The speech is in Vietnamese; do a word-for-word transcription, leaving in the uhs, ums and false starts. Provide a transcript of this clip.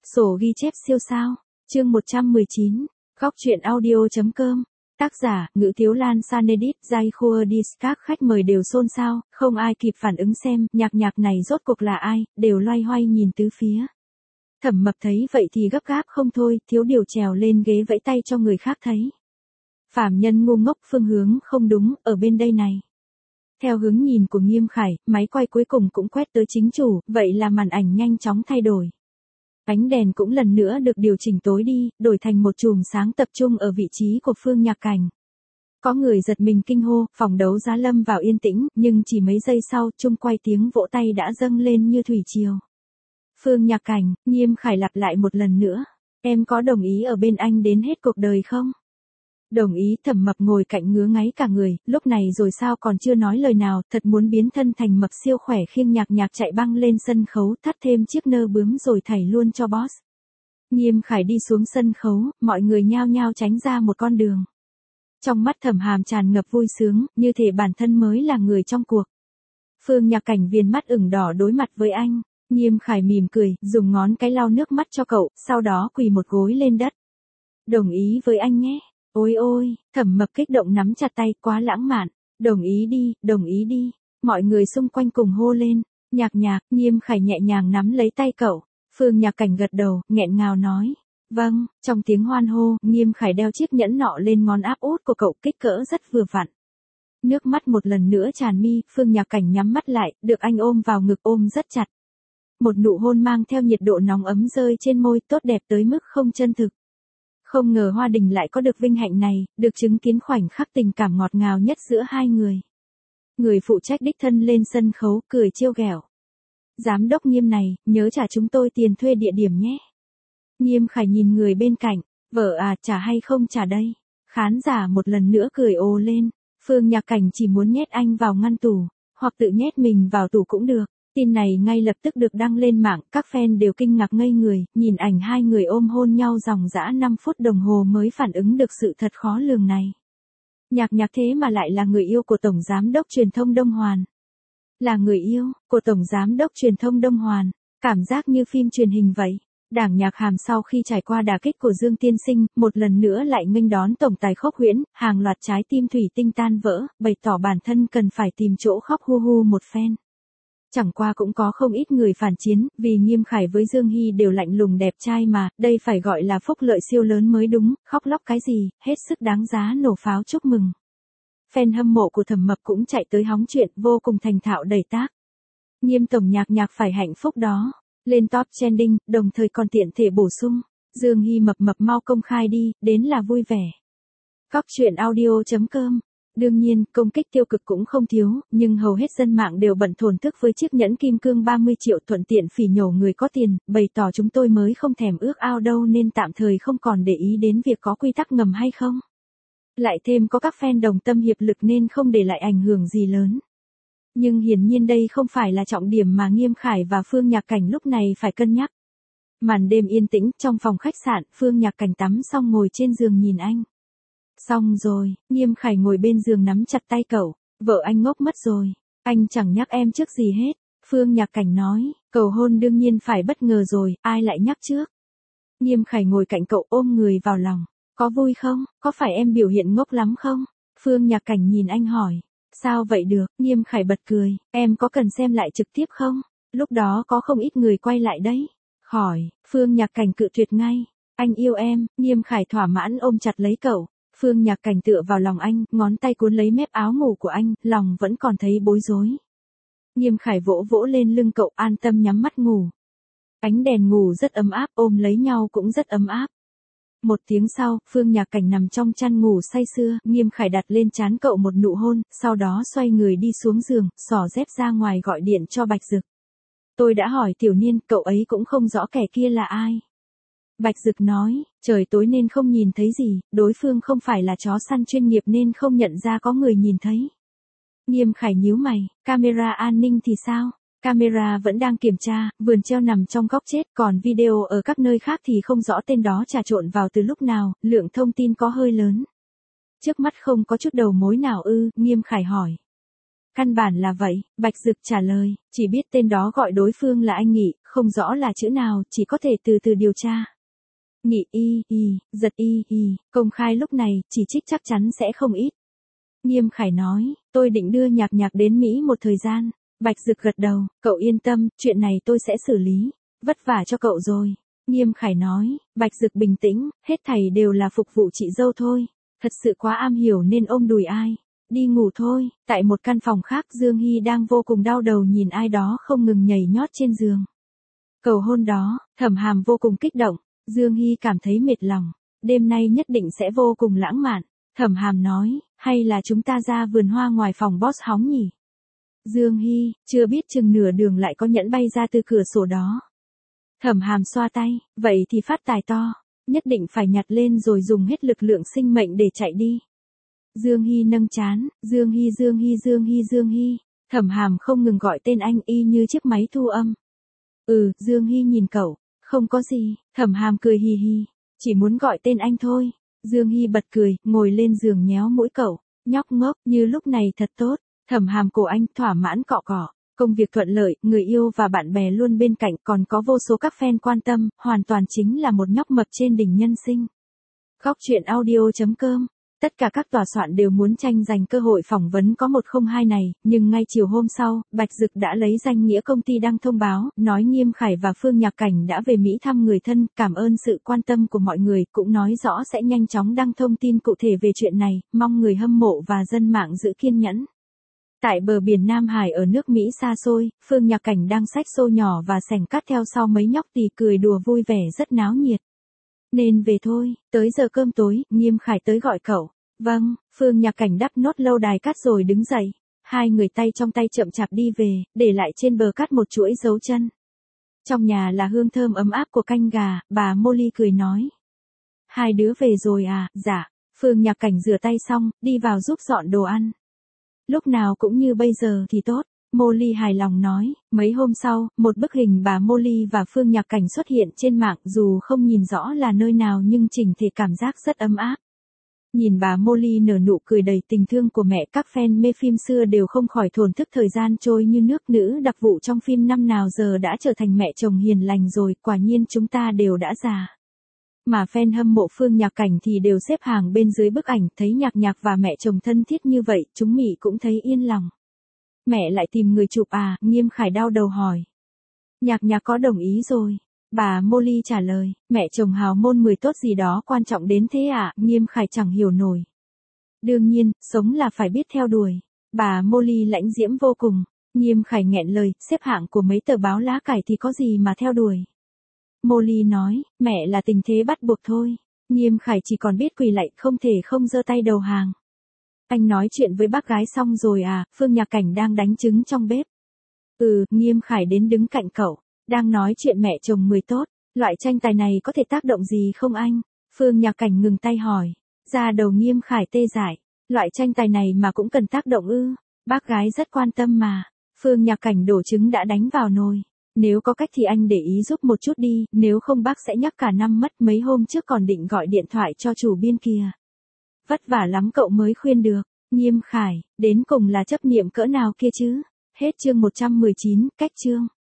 Sổ ghi chép siêu sao, chương một trăm mười chín, góc truyện audio.com, tác giả, Ngữ Tiếu Lan Sanedit, Jai Khuerdis, các khách mời đều xôn xao, không ai kịp phản ứng xem, nhạc nhạc này rốt cuộc là ai, đều loay hoay nhìn tứ phía. Thẩm Mập thấy vậy thì gấp gáp không thôi, thiếu điều trèo lên ghế vẫy tay cho người khác thấy. Phàm nhân ngu ngốc, phương hướng không đúng, ở bên đây này. Theo hướng nhìn của Nghiêm Khải, máy quay cuối cùng cũng quét tới chính chủ, vậy là màn ảnh nhanh chóng thay đổi. Ánh đèn cũng lần nữa được điều chỉnh tối đi, đổi thành một chùm sáng tập trung ở vị trí của Phương Nhạc Cảnh. Có người giật mình kinh hô, phòng đấu giá lâm vào yên tĩnh, nhưng chỉ mấy giây sau, chung quay tiếng vỗ tay đã dâng lên như thủy triều. Phương Nhạc Cảnh, Nghiêm Khải lặp lại một lần nữa, em có đồng ý ở bên anh đến hết cuộc đời không? Đồng ý. Thẩm Mập ngồi cạnh ngứa ngáy cả người, lúc này rồi sao còn chưa nói lời nào, thật muốn biến thân thành mập siêu khỏe khiêng Nhạc Nhạc chạy băng lên sân khấu, thắt thêm chiếc nơ bướm rồi thảy luôn cho boss. Nghiêm Khải đi xuống sân khấu, mọi người nhao nhao tránh ra một con đường. Trong mắt Thẩm Hàm tràn ngập vui sướng, như thể bản thân mới là người trong cuộc. Phương Nhạc Cảnh viền mắt ửng đỏ đối mặt với anh, Nghiêm Khải mỉm cười, dùng ngón cái lau nước mắt cho cậu, sau đó quỳ một gối lên đất. Đồng ý với anh nhé. Ôi ôi, Thẩm Mập kích động nắm chặt tay, quá lãng mạn. Đồng ý đi, đồng ý đi. Mọi người xung quanh cùng hô lên. Nhạc Nhạc, Nghiêm Khải nhẹ nhàng nắm lấy tay cậu. Phương Nhạc Cảnh gật đầu, nghẹn ngào nói. Vâng, trong tiếng hoan hô, Nghiêm Khải đeo chiếc nhẫn nọ lên ngón áp út của cậu, kích cỡ rất vừa vặn. Nước mắt một lần nữa tràn mi, Phương Nhạc Cảnh nhắm mắt lại, được anh ôm vào ngực, ôm rất chặt. Một nụ hôn mang theo nhiệt độ nóng ấm rơi trên môi, tốt đẹp tới mức không chân thực. Không ngờ Hoa Đình lại có được vinh hạnh này, được chứng kiến khoảnh khắc tình cảm ngọt ngào nhất giữa hai người. Người phụ trách đích thân lên sân khấu, cười trêu ghẹo. Giám đốc Nghiêm này, nhớ trả chúng tôi tiền thuê địa điểm nhé. Nghiêm Khải nhìn người bên cạnh, vợ à, trả hay không trả đây? Khán giả một lần nữa cười ồ lên. Phương Nhạc Cảnh chỉ muốn nhét anh vào ngăn tủ, hoặc tự nhét mình vào tủ cũng được. Tin này ngay lập tức được đăng lên mạng, các fan đều kinh ngạc ngây người, nhìn ảnh hai người ôm hôn nhau dòng dã năm phút đồng hồ mới phản ứng được sự thật khó lường này. Nhạc Nhạc thế mà lại là người yêu của Tổng Giám đốc Truyền thông Đông Hoàn. Là người yêu của Tổng Giám đốc Truyền thông Đông Hoàn, cảm giác như phim truyền hình vậy. Đảng Nhạc Hàm sau khi trải qua đả kích của Dương Tiên Sinh, một lần nữa lại nghênh đón tổng tài Khốc Huyễn, hàng loạt trái tim thủy tinh tan vỡ, bày tỏ bản thân cần phải tìm chỗ khóc hu hu một phen. Chẳng qua cũng có không ít người phản chiến, vì Nghiêm Khải với Dương Hy đều lạnh lùng đẹp trai mà, đây phải gọi là phúc lợi siêu lớn mới đúng, khóc lóc cái gì, hết sức đáng giá nổ pháo chúc mừng. Fan hâm mộ của Thẩm Mập cũng chạy tới hóng chuyện, vô cùng thành thạo đẩy tác. Nghiêm tổng Nhạc Nhạc phải hạnh phúc đó, lên top trending, đồng thời còn tiện thể bổ sung, Dương Hy mập mập mau công khai đi, đến là vui vẻ. Góc truyện audio.com. Đương nhiên, công kích tiêu cực cũng không thiếu, nhưng hầu hết dân mạng đều bận thổn thức với chiếc nhẫn kim cương ba mươi triệu, thuận tiện phỉ nhổ người có tiền, bày tỏ chúng tôi mới không thèm ước ao đâu nên tạm thời không còn để ý đến việc có quy tắc ngầm hay không. Lại thêm có các fan đồng tâm hiệp lực nên không để lại ảnh hưởng gì lớn. Nhưng hiển nhiên đây không phải là trọng điểm mà Nghiêm Khải và Phương Nhạc Cảnh lúc này phải cân nhắc. Màn đêm yên tĩnh, trong phòng khách sạn, Phương Nhạc Cảnh tắm xong ngồi trên giường nhìn anh. Xong rồi, Nghiêm Khải ngồi bên giường nắm chặt tay cậu, vợ anh ngốc mất rồi, anh chẳng nhắc em trước gì hết. Phương Nhạc Cảnh nói, cầu hôn đương nhiên phải bất ngờ rồi, ai lại nhắc trước. Nghiêm Khải ngồi cạnh cậu ôm người vào lòng, có vui không, có phải em biểu hiện ngốc lắm không? Phương Nhạc Cảnh nhìn anh hỏi, sao vậy được, Nghiêm Khải bật cười, em có cần xem lại trực tiếp không? Lúc đó có không ít người quay lại đấy. Khỏi, Phương Nhạc Cảnh cự tuyệt ngay, anh yêu em, Nghiêm Khải thỏa mãn ôm chặt lấy cậu. Phương Nhạc Cảnh tựa vào lòng anh, ngón tay cuốn lấy mép áo ngủ của anh, lòng vẫn còn thấy bối rối. Nghiêm Khải vỗ vỗ lên lưng cậu, an tâm nhắm mắt ngủ. Ánh đèn ngủ rất ấm áp, ôm lấy nhau cũng rất ấm áp. Một tiếng sau, Phương Nhạc Cảnh nằm trong chăn ngủ say sưa, Nghiêm Khải đặt lên trán cậu một nụ hôn, sau đó xoay người đi xuống giường, xỏ dép ra ngoài gọi điện cho Bạch Dực. Tôi đã hỏi Tiểu Niên, cậu ấy cũng không rõ kẻ kia là ai. Bạch Dực nói, trời tối nên không nhìn thấy gì, đối phương không phải là chó săn chuyên nghiệp nên không nhận ra có người nhìn thấy. Nghiêm Khải nhíu mày, camera an ninh thì sao? Camera vẫn đang kiểm tra, vườn treo nằm trong góc chết, còn video ở các nơi khác thì không rõ tên đó trà trộn vào từ lúc nào, lượng thông tin có hơi lớn. Trước mắt không có chút đầu mối nào ư, Nghiêm Khải hỏi. Căn bản là vậy, Bạch Dực trả lời, chỉ biết tên đó gọi đối phương là anh Nghị, không rõ là chữ nào, chỉ có thể từ từ điều tra. Nghị y, y, giật y, y, công khai lúc này, chỉ trích chắc chắn sẽ không ít. Nghiêm Khải nói, tôi định đưa nhạc nhạc đến Mỹ một thời gian. Bạch Dực gật đầu, cậu yên tâm, chuyện này tôi sẽ xử lý, vất vả cho cậu rồi. Nghiêm Khải nói, Bạch Dực bình tĩnh, hết thảy đều là phục vụ chị dâu thôi, thật sự quá am hiểu nên ôm đùi ai. Đi ngủ thôi. Tại một căn phòng khác, Dương Hy đang vô cùng đau đầu nhìn ai đó không ngừng nhảy nhót trên giường. Cầu hôn đó, Thẩm Hàm vô cùng kích động, Dương Hy cảm thấy mệt lòng, đêm nay nhất định sẽ vô cùng lãng mạn. Thẩm Hàm nói, hay là chúng ta ra vườn hoa ngoài phòng boss hóng nhỉ? Dương Hy, chưa biết chừng nửa đường lại có nhẫn bay ra từ cửa sổ đó. Thẩm Hàm xoa tay, vậy thì phát tài to, nhất định phải nhặt lên rồi dùng hết lực lượng sinh mệnh để chạy đi. Dương Hy nâng chán, Dương Hy Dương Hy Dương Hy Dương Hy, Thẩm Hàm không ngừng gọi tên anh y như chiếc máy thu âm. Ừ, Dương Hy nhìn cậu, không có gì, Thẩm Hàm cười hì hì, chỉ muốn gọi tên anh thôi. Dương Hy bật cười, ngồi lên giường nhéo mũi cậu, nhóc ngốc, như lúc này thật tốt. Thẩm Hàm cổ anh thỏa mãn cọ cọ, công việc thuận lợi, người yêu và bạn bè luôn bên cạnh, còn có vô số các fan quan tâm, hoàn toàn chính là một nhóc mập trên đỉnh nhân sinh. Góc truyện audio chấm com. Tất cả các tòa soạn đều muốn tranh giành cơ hội phỏng vấn có một không hai này, nhưng ngay chiều hôm sau, Bạch Dực đã lấy danh nghĩa công ty đăng thông báo, nói Nghiêm Khải và Phương Nhạc Cảnh đã về Mỹ thăm người thân, cảm ơn sự quan tâm của mọi người, cũng nói rõ sẽ nhanh chóng đăng thông tin cụ thể về chuyện này, mong người hâm mộ và dân mạng giữ kiên nhẫn. Tại bờ biển Nam Hải ở nước Mỹ xa xôi, Phương Nhạc Cảnh đang xách xô nhỏ và sành cát theo sau mấy nhóc tỳ cười đùa vui vẻ rất náo nhiệt. Nên về thôi, tới giờ cơm tối, Nghiêm Khải tới gọi cậu. Vâng, Phương Nhạc Cảnh đắp nốt lâu đài cát rồi đứng dậy. Hai người tay trong tay chậm chạp đi về, để lại trên bờ cát một chuỗi dấu chân. Trong nhà là hương thơm ấm áp của canh gà, bà Molly cười nói. Hai đứa về rồi à, dạ. Phương Nhạc Cảnh rửa tay xong, đi vào giúp dọn đồ ăn. Lúc nào cũng như bây giờ thì tốt. Molly hài lòng nói, mấy hôm sau, một bức hình bà Molly và Phương Nhạc Cảnh xuất hiện trên mạng, dù không nhìn rõ là nơi nào nhưng chỉnh thể cảm giác rất ấm áp. Nhìn bà Molly nở nụ cười đầy tình thương của mẹ, các fan mê phim xưa đều không khỏi thổn thức thời gian trôi như nước. Nữ đặc vụ trong phim năm nào giờ đã trở thành mẹ chồng hiền lành rồi, quả nhiên chúng ta đều đã già. Mà fan hâm mộ Phương Nhạc Cảnh thì đều xếp hàng bên dưới bức ảnh, thấy Nhạc Nhạc và mẹ chồng thân thiết như vậy, chúng mị cũng thấy yên lòng. Mẹ lại tìm người chụp à, Nghiêm Khải đau đầu hỏi. Nhạc Nhạc có đồng ý rồi. Bà Molly trả lời, mẹ chồng hào môn mười tốt gì đó quan trọng đến thế à, Nghiêm Khải chẳng hiểu nổi. Đương nhiên, sống là phải biết theo đuổi. Bà Molly lãnh diễm vô cùng, Nghiêm Khải nghẹn lời, xếp hạng của mấy tờ báo lá cải thì có gì mà theo đuổi. Molly nói, mẹ là tình thế bắt buộc thôi. Nghiêm Khải chỉ còn biết quỳ lạy, không thể không giơ tay đầu hàng. Anh nói chuyện với bác gái xong rồi à, Phương Nhạc Cảnh đang đánh trứng trong bếp. Ừ, Nghiêm Khải đến đứng cạnh cậu. Đang nói chuyện mẹ chồng mười tốt, loại tranh tài này có thể tác động gì không anh? Phương Nhạc Cảnh ngừng tay hỏi. Ra đầu Nghiêm Khải tê dại. Loại tranh tài này mà cũng cần tác động ư? Bác gái rất quan tâm mà. Phương Nhạc Cảnh đổ trứng đã đánh vào nồi. Nếu có cách thì anh để ý giúp một chút đi, nếu không bác sẽ nhắc cả năm mất. Mấy hôm trước còn định gọi điện thoại cho chủ biên kia. Vất vả lắm cậu mới khuyên được. Nghiêm Khải, đến cùng là chấp niệm cỡ nào kia chứ? Hết chương một trăm mười chín, cách chương.